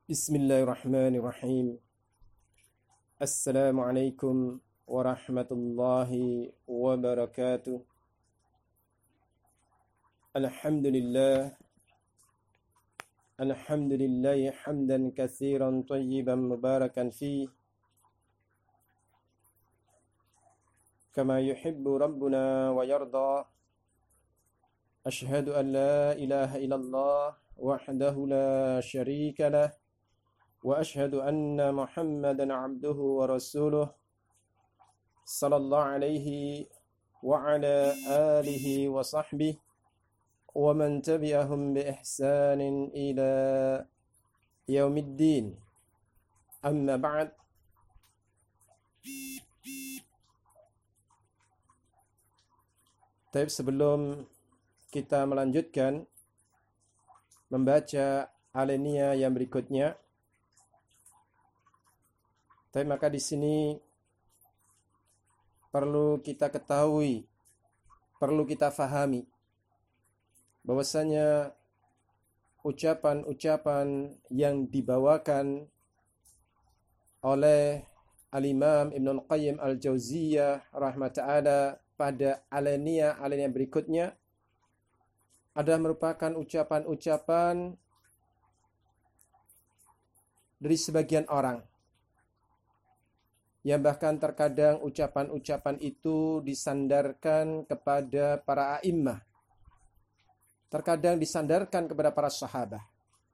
Bismillahirrahmanirrahim. Assalamualaikum warahmatullahi wabarakatuh. Alhamdulillah. Alhamdulillahi hamdan katsiran tayyiban mubarakan fih. Kama yuhibbu rabbuna wa yarda. Ashhadu an la ilaha illallah wahdahu la syarika lah. وأشهد أن محمدًا عبده ورسوله صلى الله عليه وعلى آله وصحبه ومن تبعهم بإحسان إلى يوم الدين أما بعد. Tapi sebelum kita melanjutkan membaca alinea yang berikutnya, tapi maka di sini perlu kita ketahui, perlu kita fahami bahwasanya ucapan-ucapan yang dibawakan oleh Al-Imam Ibnul Qayyim Al-Jauziyah rahmata'ala pada alinea berikutnya adalah merupakan ucapan-ucapan dari sebagian orang, yang bahkan terkadang ucapan-ucapan itu disandarkan kepada para a'immah, terkadang disandarkan kepada para sahabat.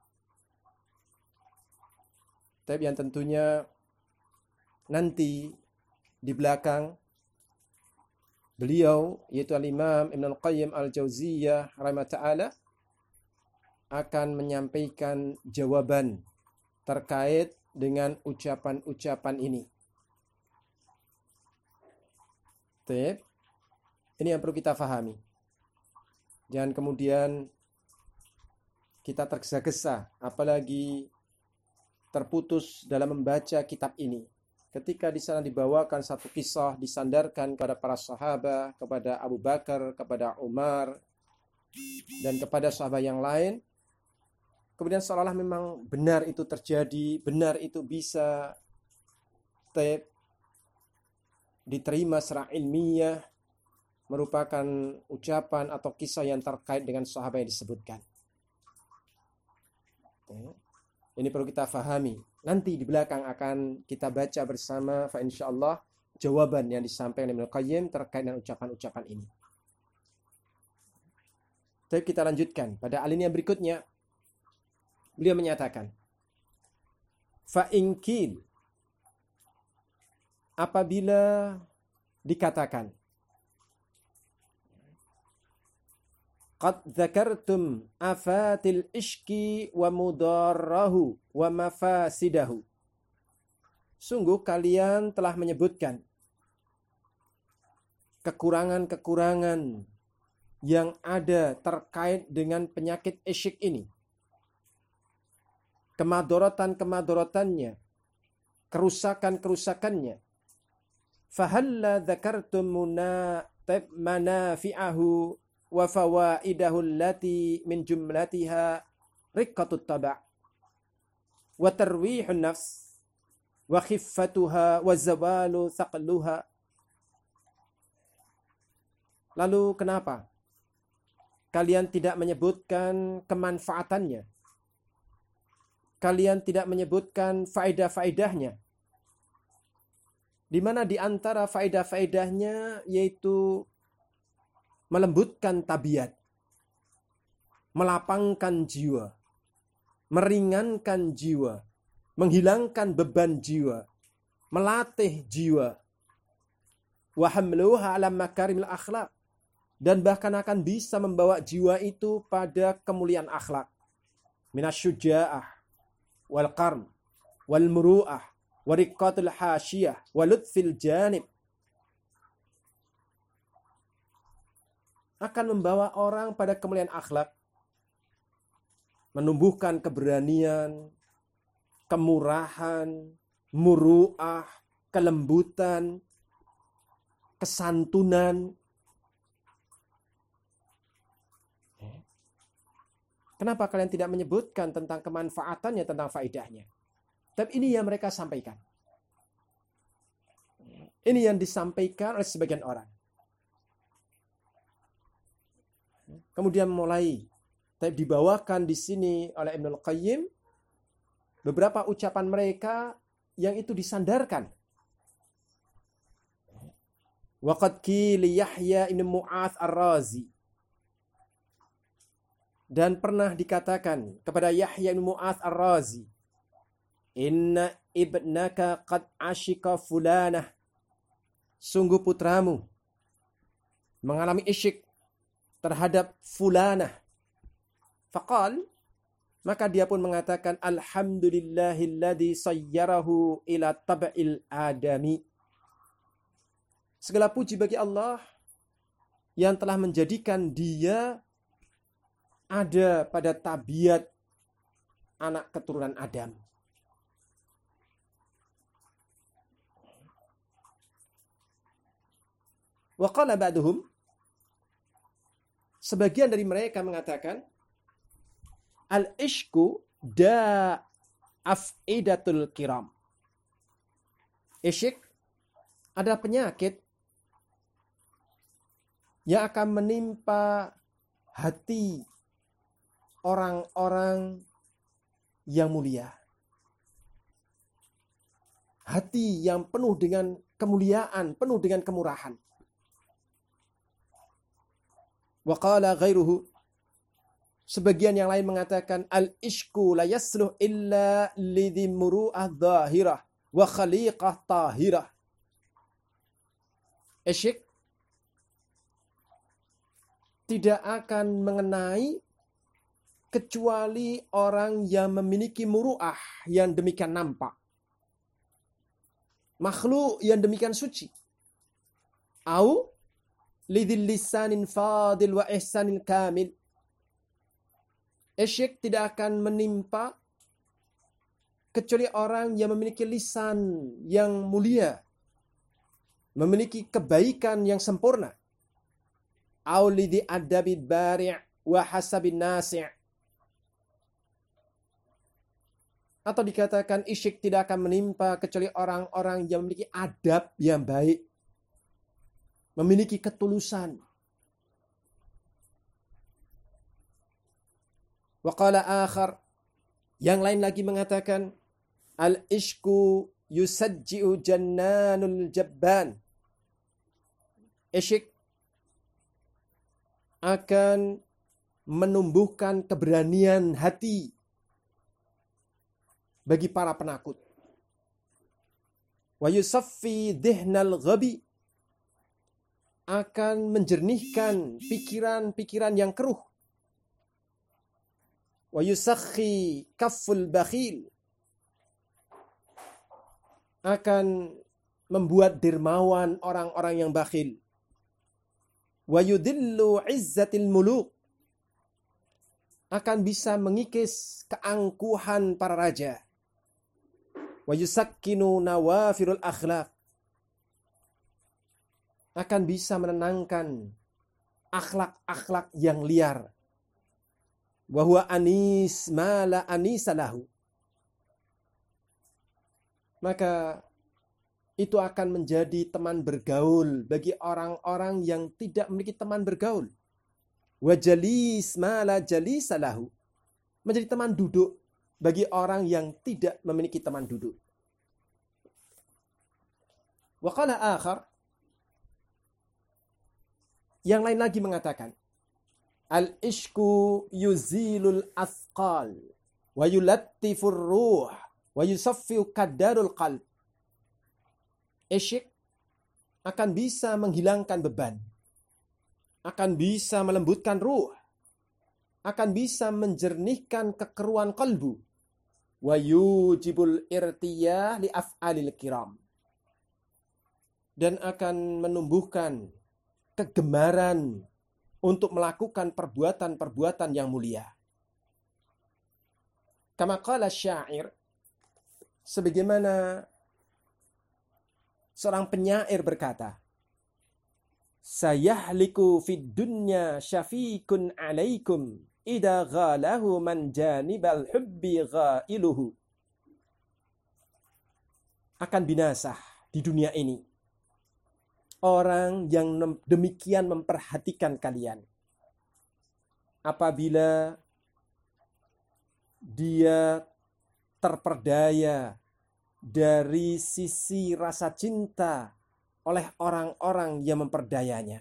Tapi yang tentunya nanti di belakang beliau, yaitu Al-Imam Ibnul Qayyim Al-Jauziyah rahimahullah, akan menyampaikan jawaban terkait dengan ucapan-ucapan ini. Ini yang perlu kita fahami. Jangan kemudian kita tergesa-gesa, apalagi terputus dalam membaca kitab ini. Ketika di sana dibawakan satu kisah, disandarkan kepada para sahabat, kepada Abu Bakar, kepada Umar, dan kepada sahabat yang lain, kemudian seolah-olah memang benar itu terjadi, benar itu bisa diterima secara ilmiah, merupakan ucapan atau kisah yang terkait dengan sahabat yang disebutkan. Ini perlu kita fahami. Nanti di belakang akan kita baca bersama, fa insyaallah, jawaban yang disampaikan Ibnu Qayyim terkait dengan ucapan-ucapan ini. Tapi kita lanjutkan pada alinea berikutnya. Beliau menyatakan, fa inkil, apabila dikatakan qad dzakartum afatil ishki wa mudarrahu wa mafasidahu, sungguh kalian telah menyebutkan kekurangan-kekurangan yang ada terkait dengan penyakit isyik ini, kemadorotan-kemadorotannya, kerusakan-kerusakannya. Fahalla dzakartum manafi'ahu wa fawaidahu allati min jumlatiha riqqatut taba' wa tarwihun nafs wa khiffatuha wa zawalu thaqluha. Lalu kenapa kalian tidak menyebutkan kemanfaatannya? Kalian tidak menyebutkan faedah-faedahnya? Di mana di antara faedah-faedahnya yaitu melembutkan tabiat, melapangkan jiwa, meringankan jiwa, menghilangkan beban jiwa, melatih jiwa, wa hamluha ala makarimil akhlaq, dan bahkan akan bisa membawa jiwa itu pada kemuliaan akhlak, minasyuja'ah wal qarm wal muru'ah wariqatul hasyiyah walutfil janib, akan membawa orang pada kemuliaan akhlak, menumbuhkan keberanian, kemurahan, muru'ah, kelembutan, kesantunan. Kenapa kalian tidak menyebutkan tentang kemanfaatannya, tentang faedahnya? Tapi ini yang mereka sampaikan. Ini yang disampaikan oleh sebagian orang. Kemudian mulai dibawakan di sini oleh Ibnul Qayyim beberapa ucapan mereka yang itu disandarkan. Waqad qili Yahya ibn Mu'adz Ar-Razi. Dan pernah dikatakan kepada Yahya ibn Mu'adz Ar-Razi, inna ibnaka qad ashika fulanah. Sungguh putramu mengalami isyik terhadap fulanah. Faqal, maka dia pun mengatakan, alhamdulillahilladzi sayyarahu ila tab'il adami. Segala puji bagi Allah yang telah menjadikan dia ada pada tabiat anak keturunan Adam. Wa qala ba'duhum, sebagian dari mereka mengatakan, al-ishku da af'idatul kiram. Isyik adalah penyakit yang akan menimpa hati orang-orang yang mulia. Hati yang penuh dengan kemuliaan, penuh dengan kemurahan. Wa qala ghairuhu, sebagian yang lain mengatakan, al-ishku la yasluh illa lidhi muru'ah dhahirah wa khaliqah tahirah. Isyik tidak akan mengenai kecuali orang yang memiliki muru'ah yang demikian nampak. Makhluk yang demikian suci. Au lidhil lisanin fadil wa ihsanin kamil. Isyik tidak akan menimpa kecuali orang yang memiliki lisan yang mulia, memiliki kebaikan yang sempurna. Au lidhi adabi bari' wa hasabin nasi'. Atau dikatakan isyik tidak akan menimpa kecuali orang-orang yang memiliki adab yang baik, memiliki ketulusan. Wa qala akhar, yang lain lagi mengatakan, al-ishku yusajji'u jannanul jabban. Isyik akan menumbuhkan keberanian hati bagi para penakut. Wa yusaffi dhihnal ghabi, akan menjernihkan pikiran-pikiran yang keruh. Wa yusakhi kafful bakhil, akan membuat dermawan orang-orang yang bakhil. Wa yudillu izzatil muluk, akan bisa mengikis keangkuhan para raja. Wa yusakkinu nawafirul akhlaq, akan bisa menenangkan akhlak-akhlak yang liar. Wa huwa anis ma la anisa lahu, maka itu akan menjadi teman bergaul bagi orang-orang yang tidak memiliki teman bergaul. Wa jalis ma la jalisa lahu, menjadi teman duduk bagi orang yang tidak memiliki teman duduk. Wa qala akhar, yang lain lagi mengatakan, al-ishku yuzilul asqal wa yulattifur ruh wa yusaffiu kadarul qalb. Isyik akan bisa menghilangkan beban, akan bisa melembutkan ruh, akan bisa menjernihkan kekeruan kalbu. Wa yujibul irtiyah li af'alil kiram, dan akan menumbuhkan kegemaran untuk melakukan perbuatan-perbuatan yang mulia. Kama qala syair, sebagaimana seorang penyair berkata, sayahliku fid dunya syafiqun alaikum idza ghalahu man janibal hubbi ghailuhu. Akan binasa di dunia ini orang yang demikian memperhatikan kalian. Apabila dia terperdaya dari sisi rasa cinta oleh orang-orang yang memperdayanya.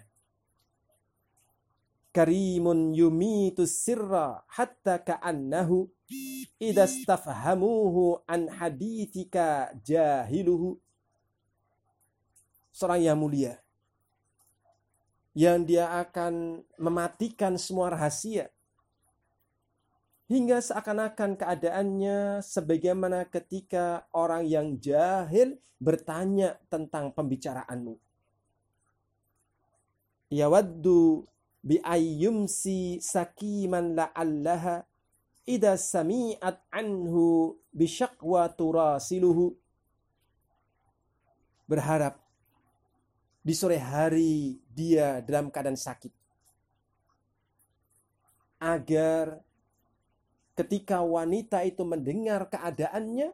Karimun yumitu sirra hatta ka'annahu idza stafhamuhu an hadithika jahiluhu. Seorang yang mulia yang dia akan mematikan semua rahasia hingga seakan-akan keadaannya sebagaimana ketika orang yang jahil bertanya tentang pembicaraanmu. Yawaddu bi ayyumsi sakiman la'allaha idza sami'at anhu bi syaqwa turasiluhu. Berharap di sore hari dia dalam keadaan sakit, agar ketika wanita itu mendengar keadaannya,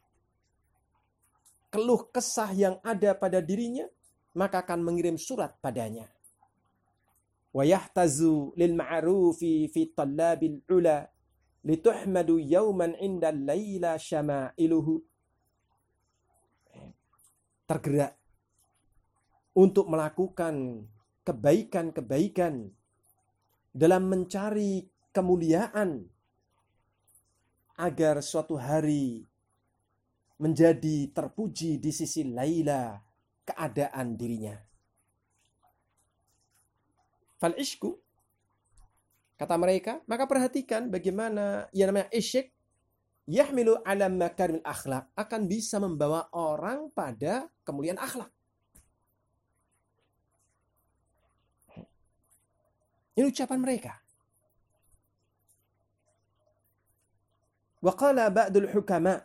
keluh kesah yang ada pada dirinya, maka akan mengirim surat padanya. Wa yahtazu lil ma'rufi fi talabil ula lituhmadu yawman inda laila syama'iluhu. Tergerak untuk melakukan kebaikan-kebaikan dalam mencari kemuliaan agar suatu hari menjadi terpuji di sisi Laila keadaan dirinya. Fal ishku, kata mereka, maka perhatikan bagaimana yang namanya isyik yahmilu ala makarimil akhlak, akan bisa membawa orang pada kemuliaan akhlak. Ini ucapan mereka. Wa qala ba'dul hukama,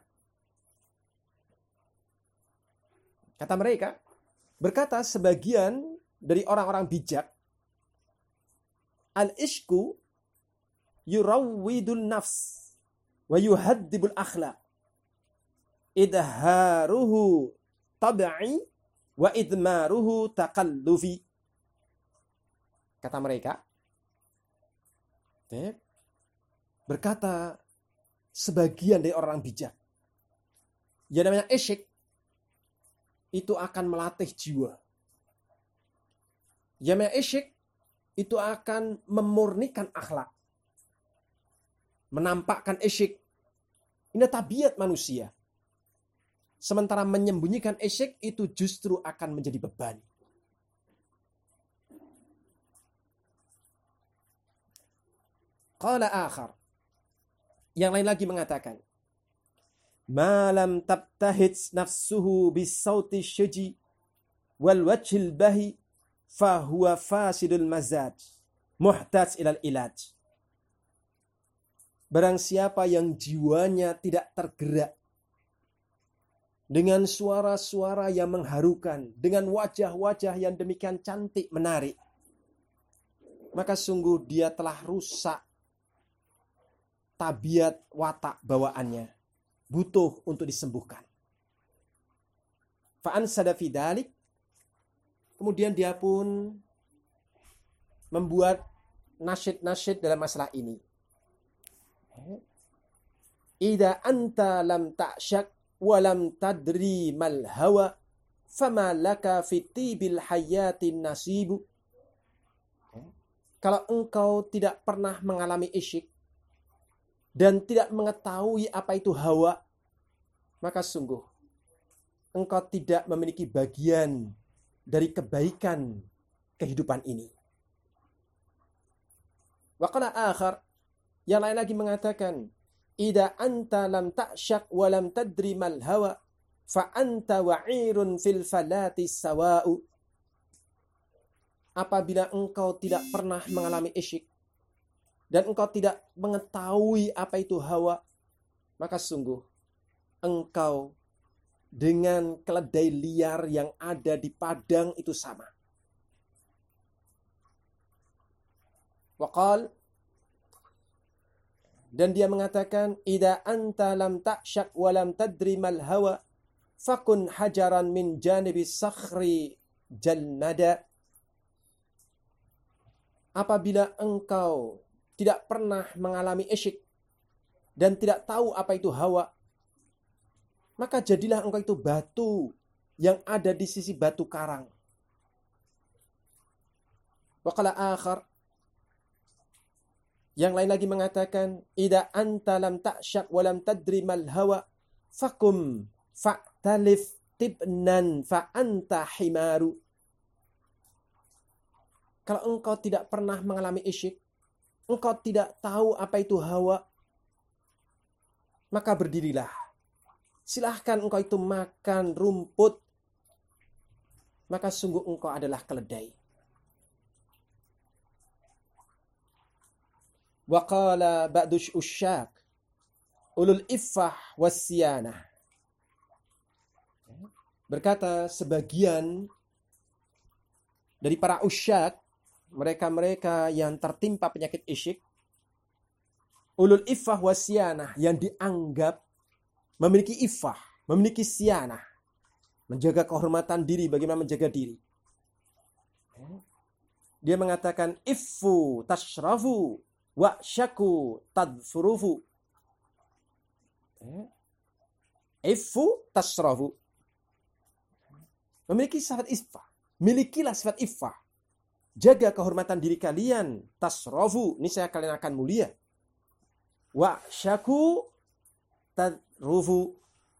kata mereka, berkata sebagian dari orang-orang bijak, al-ishku yurawwidun nafs wa yuhaddibul akhlaq. Idharuhu tab'i wa idmaruhu taqallufi. Kata mereka, berkata sebagian dari orang bijak, yang namanya isyik itu akan melatih jiwa. Yang namanya isyik itu akan memurnikan akhlak. Menampakkan isyik. Ini tabiat manusia. Sementara menyembunyikan isyik itu justru akan menjadi beban. Qala akhar, yang lain lagi mengatakan, malam tabtahid nafsuhu bisauti syaji wal wajhil bahi fahuwa fasidul mazaj muhtaj ilal ilaj. Barang siapa yang jiwanya tidak tergerak dengan suara-suara yang mengharukan, dengan wajah-wajah yang demikian cantik menarik, maka sungguh dia telah rusak tabiat watak bawaannya, butuh untuk disembuhkan. Fa'an sadafi dalik, kemudian dia pun membuat nasyid-nasyid dalam masalah ini. Idza anta lam ta'syak wa lam tadri mal hawa fama laka fi tibil hayatin nasibu. Kalau engkau tidak pernah mengalami isyik dan tidak mengetahui apa itu hawa, maka sungguh engkau tidak memiliki bagian dari kebaikan kehidupan ini. Wa qala akhar, yang lain lagi mengatakan, idza anta lam ta'syak wa lam tadri mal hawa fa anta wa'irun fil falati sawa'u. Apabila engkau tidak pernah mengalami isyik dan engkau tidak mengetahui apa itu hawa, maka sungguh engkau dengan keledai liar yang ada di padang itu sama. Waqal, Dan dia mengatakan, "Idza anta lam ta'syak wa lam tadri mal hawa, fakun hajaran min janibis sakhri jannada." Apabila engkau tidak pernah mengalami isyik dan tidak tahu apa itu hawa, maka jadilah engkau itu batu yang ada di sisi batu karang. Wa qala akhar, yang lain lagi mengatakan, "Idza anta lam ta'syak wa lam tadri mal hawa, fakum fa'talif tibnan fa anta himaru." Kalau engkau tidak pernah mengalami isyik, engkau tidak tahu apa itu hawa, maka berdirilah. Silahkan engkau itu makan rumput, maka sungguh engkau adalah keledai. Wa qala ba'dush usyak ulul iffah wasyanah. Berkata sebagian dari para usyak, mereka-mereka yang tertimpa penyakit isyik, ulul iffah wasyanah, yang dianggap memiliki iffah, memiliki syanah, menjaga kehormatan diri, bagaimana menjaga diri. Dia mengatakan, "Iffu tashrafu wa syaku tadfurufu." Iffu tashrafu, memiliki sifat iffah. Milikilah sifat iffah. Jaga kehormatan diri kalian. Tasrafu, niscaya kalian akan mulia. Wa syaku tadrufu,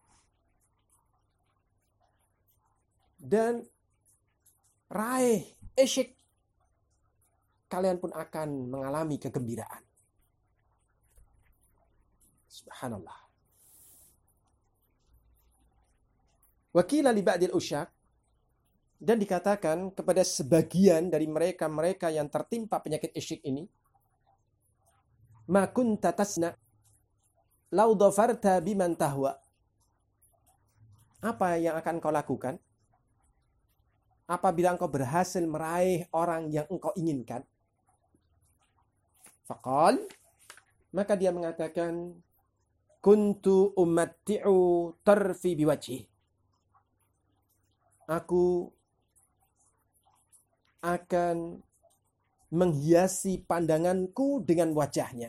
dan raih isyik, kalian pun akan mengalami kegembiraan. Subhanallah. Wakila li ba'dil usyak, dan dikatakan kepada sebagian dari mereka-mereka yang tertimpa penyakit isyik ini, "Ma kunta tasna law dhafarta biman tahwa." Apa yang akan kau lakukan apabila engkau berhasil meraih orang yang engkau inginkan? Faqal, maka dia mengatakan, "Kuntu umatti'u tarfi biwajhi." Aku akan menghiasi pandanganku dengan wajahnya.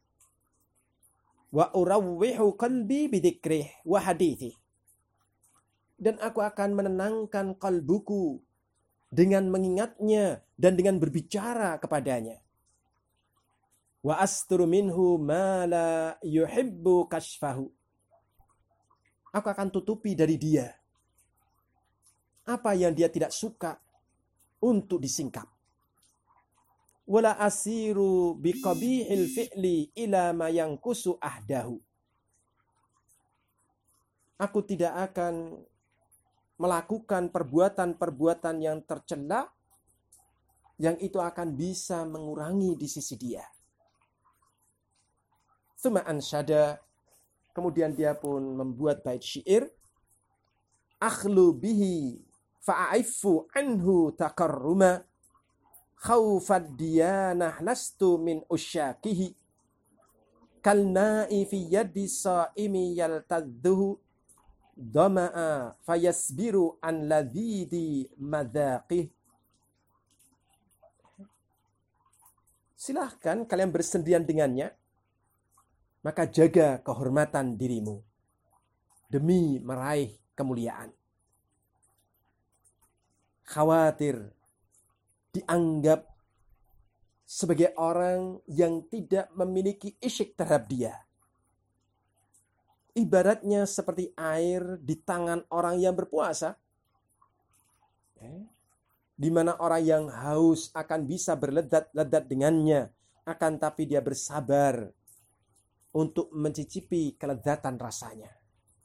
Wa urawwihu qalbi bidzikrih wa hadithi. Dan aku akan menenangkan kalbuku dengan mengingatnya dan dengan berbicara kepadanya. Wa asturu minhu ma la yuhibbu kashfahu. Aku akan tutupi dari dia apa yang dia tidak suka untuk disingkap. Wala asiru biqabihil fi'li ila ma yanqusu ahdahu. Aku tidak akan melakukan perbuatan-perbuatan yang tercela yang itu akan bisa mengurangi di sisi dia. Tsumma ansyada, kemudian dia pun membuat bait syair, "Akhlu bihi fa'aifu anhu takarruma, khawfad diyanah lastu min usyakihi, kalna'i fi yadi sa'imi yaltadduhu, dhama'a fayasbiru an ladhidi madhaqih." Silahkan kalian bersendirian dengannya, maka jaga kehormatan dirimu demi meraih kemuliaan. Khawatir dianggap sebagai orang yang tidak memiliki isyik terhadap dia. Ibaratnya seperti air di tangan orang yang berpuasa, di mana orang yang haus akan bisa berledat-ledat dengannya, akan tapi dia bersabar untuk mencicipi kelezatan rasanya.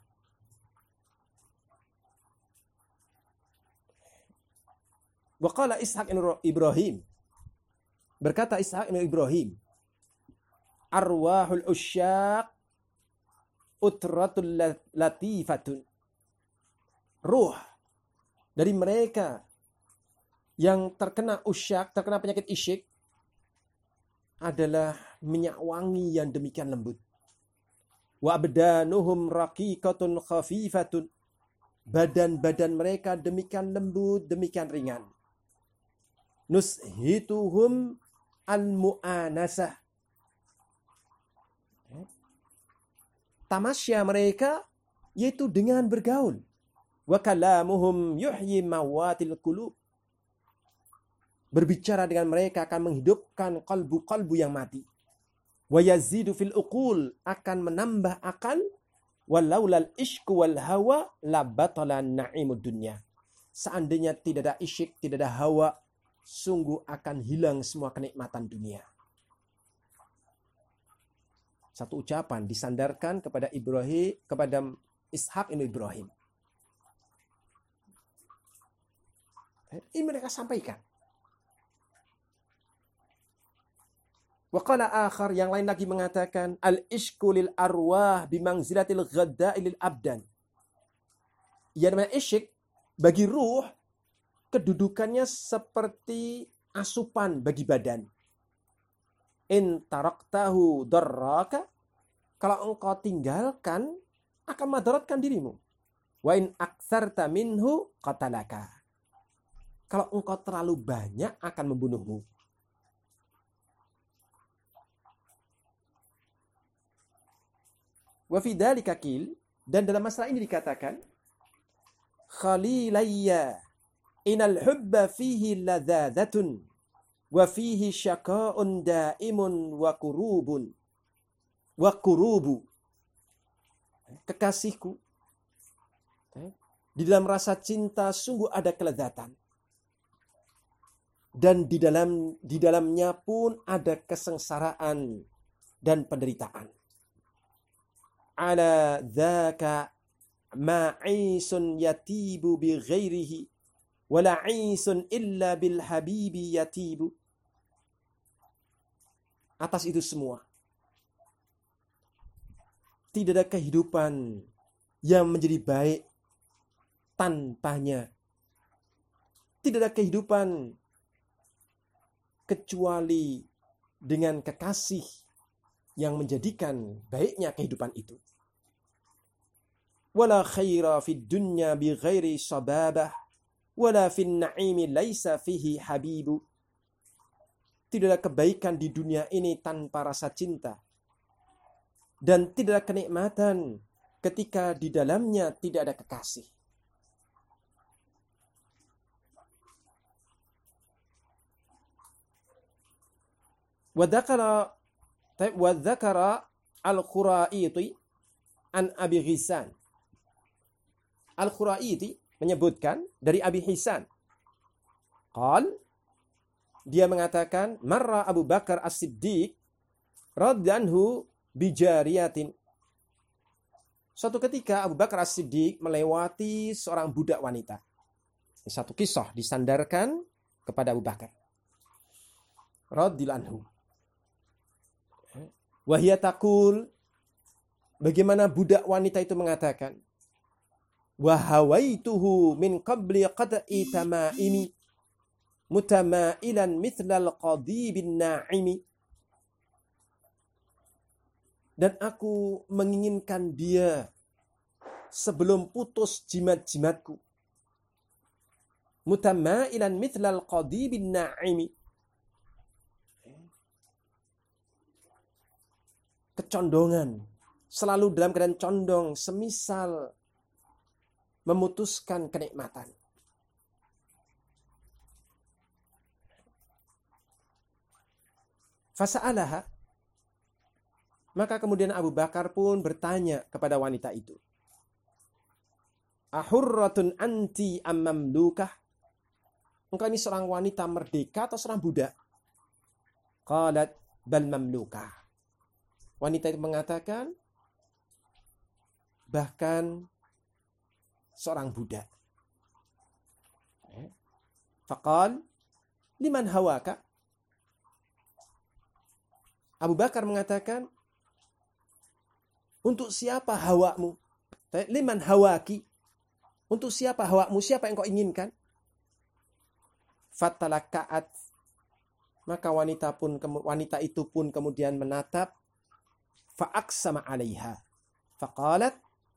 Wa qala Ishaq ibn Ibrahim, berkata Ishaq ibn Ibrahim, "Arwahul usyaq utratul latifatun." Ruh dari mereka yang terkena usyak, terkena penyakit isyik, adalah minyak wangi yang demikian lembut. Wa abdanuhum raqiqatun khafifatun. Badan-badan mereka demikian lembut, demikian ringan. Nushituhum al-mu'anasah. Tamasya mereka yaitu dengan bergaul. Wa kalamuhum yuhyi mawatil qulub. Berbicara dengan mereka akan menghidupkan kalbu-kalbu yang mati. Wa yazidu fil uqul, akan menambah akal. Walaulal ishku wal hawa la batala na'imud dunya. Seandainya tidak ada isyik, tidak ada hawa, sungguh akan hilang semua kenikmatan dunia. Satu ucapan disandarkan kepada Ibrahim, kepada Ishak ibn Ibrahim. Ini mereka sampaikan. Wa qala akhar, yang lain lagi mengatakan, al-ishku lil arwah bimangzilatil ghadda'i lil abdan. Yang namanya isyik bagi ruh, kedudukannya seperti asupan bagi badan. In taraktahu darraka, kalau engkau tinggalkan akan madaratkan dirimu. Wa in aktsarta minhu qatalaka, kalau engkau terlalu banyak akan membunuhmu. Wa fi dzalika qil, dan dalam masalah ini dikatakan, khalilayya inal hubba fihi ladzadatun wa fihi syaqa'un daimun wa kurubu. Kekasihku, di dalam rasa cinta sungguh ada kelezatan, dan di dalamnya pun ada kesengsaraan dan penderitaan. Ala dzaka ma'isun yatibu bi ghairihi wala 'isun illa bil habibi yatibu. Atas itu semua, tidak ada kehidupan yang menjadi baik tanpanya. Tidak ada kehidupan kecuali dengan kekasih yang menjadikan baiknya kehidupan itu. Wala khaira fid dunya bi ghairi sababah wala fin na'imi laisa fihi habibu. Tidak ada kebaikan di dunia ini tanpa rasa cinta, dan tidak ada kenikmatan ketika di dalamnya tidak ada kekasih. Wa dzakara al-Khuraiti an Abi Hisan. Al-Khuraiti menyebutkan dari Abi Hisan. Dia mengatakan, marra Abu Bakar As-Siddiq radhiyallahu anhu bijariyatin. Suatu ketika Abu Bakar As-Siddiq melewati seorang budak wanita. Ini satu kisah disandarkan kepada Abu Bakar radhiyallahu anhu. Wahia taqul, bagaimana budak wanita itu mengatakan, wa hawaituhu min qabli qad'i tamaimi mutamailan mithlal qadibin na'imi. Dan aku menginginkan dia sebelum putus jimat-jimatku. Mutamailan mithlal qadibin na'imi. Kecondongan, selalu dalam keadaan condong, semisal memutuskan kenikmatan. Fasa'alaha, maka kemudian Abu Bakar pun bertanya kepada wanita itu, ahurratun anti ammamlukah? Engkau ini seorang wanita merdeka atau seorang budak? Qalat bal mamlukah. Wanita itu mengatakan, bahkan seorang budak. Faqal, liman hawaka? Abu Bakar mengatakan, untuk siapa hawakmu? Liman hawaki? Untuk siapa hawakmu? Siapa yang kau inginkan? Fatalaka'at Maka wanita itu pun kemudian menatap, fa'aqsama 'alaiha. Faqalat,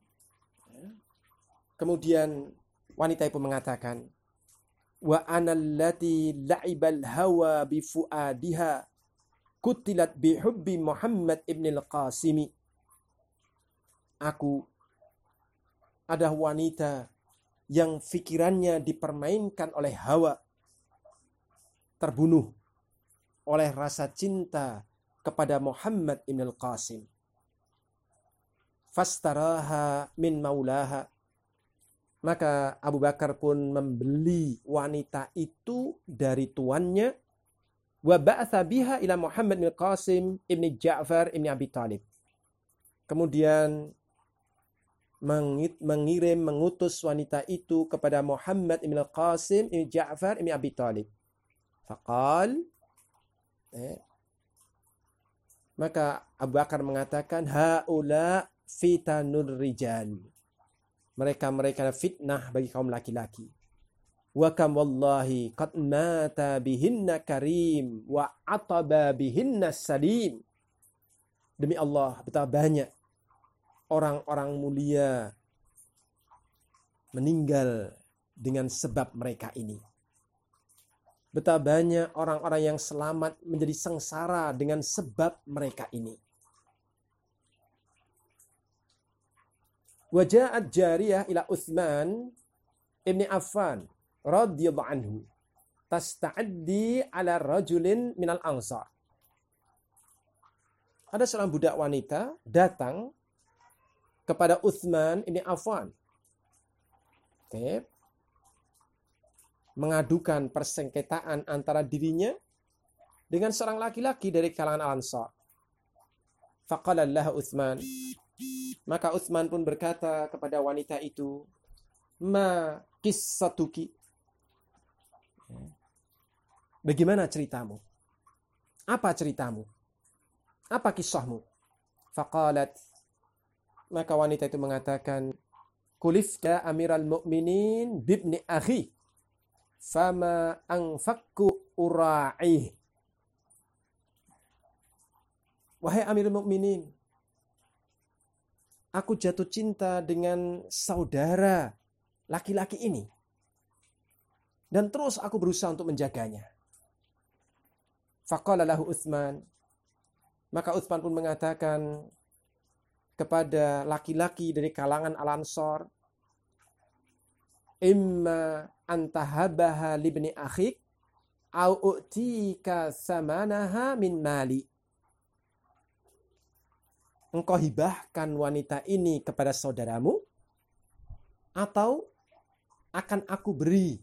kemudian wanita itu mengatakan, wa ana allati la'ibal hawa bi fuadiha kutilat bi hubbi Muhammad ibn al-Qasimi. Aku adalah wanita yang fikirannya dipermainkan oleh hawa, terbunuh oleh rasa cinta kepada Muhammad ibn al-Qasim. Fastaraha min maulaha. Maka Abu Bakar pun membeli wanita itu dari tuannya. Wa ba'atha biha ila Muhammad ibn al-Qasim ibn Ja'far ibn Abi Talib. Kemudian mengutus wanita itu kepada Muhammad ibn al-Qasim ibn Ja'far ibn Abi Talib. Faqal, maka Abu Bakar mengatakan, haula fitanur rijal. Mereka fitnah bagi kaum laki-laki. Wa kam wallahi qad mata bihinna karim wa ataba bihinna salim. Demi Allah, betapa banyak orang-orang mulia meninggal dengan sebab mereka ini. Betapa banyak orang-orang yang selamat menjadi sengsara dengan sebab mereka ini. Wa ja'at jariyah ila Utsman ibn Affan radhiyallahu anhu tasta'addi ala rajulin minal ansar. Ada seorang budak wanita datang kepada Utsman ibn Affan. Mengadukan persengketaan antara dirinya dengan seorang laki-laki dari kalangan Al-Ansar. Faqala lahu Utsman. Maka Utsman pun berkata kepada wanita itu, ma qissatuki? Bagaimana ceritamu? Apa ceritamu? Apa kisahmu? Faqalat. Maka wanita itu mengatakan, kulifta amiral mu'minin bibni akhi. Fama anfakku ura'i. Wahai Amirul Mukminin, aku jatuh cinta dengan saudara laki-laki ini. Dan terus aku berusaha untuk menjaganya. Faqala lahu Utsman. Maka Utsman pun mengatakan kepada laki-laki dari kalangan Al-Ansar, imma antahabaha libni akhik au u'tika samanaha min mali. Engkau hibahkan wanita ini kepada saudaramu, atau akan aku beri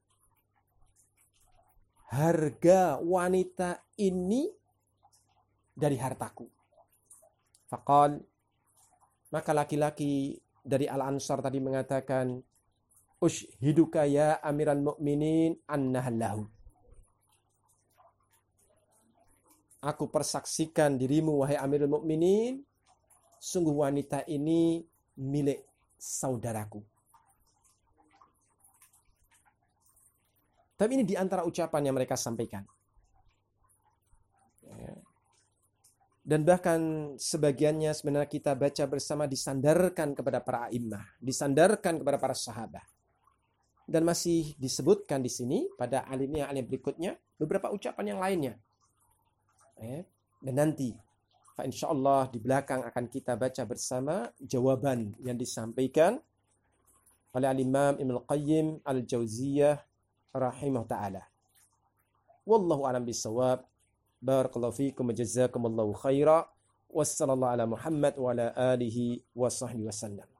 harga wanita ini dari hartaku. Faqal, maka laki-laki dari Al-Ansar tadi mengatakan, ushhiduka ya amiral mu'minin annahallahu. Aku persaksikan dirimu wahai Amirul Mukminin, sungguh wanita ini milik saudaraku. Tapi ini di antara ucapan yang mereka sampaikan. Dan bahkan sebagiannya sebenarnya kita baca bersama disandarkan kepada para a'immah, disandarkan kepada para sahabat. Dan masih disebutkan di sini pada alinea berikutnya beberapa ucapan yang lainnya. Dan nanti insyaallah di belakang akan kita baca bersama jawaban yang disampaikan oleh Al-Imam Ibnu Qayyim Al-Jauziyah rahimahullah taala. Wallahu a'lam bissawab. Barakallahu fiikum wa jazakumullahu khaira. Wassallallahu ala Muhammad wa ala alihi wa sahbihi wasallam.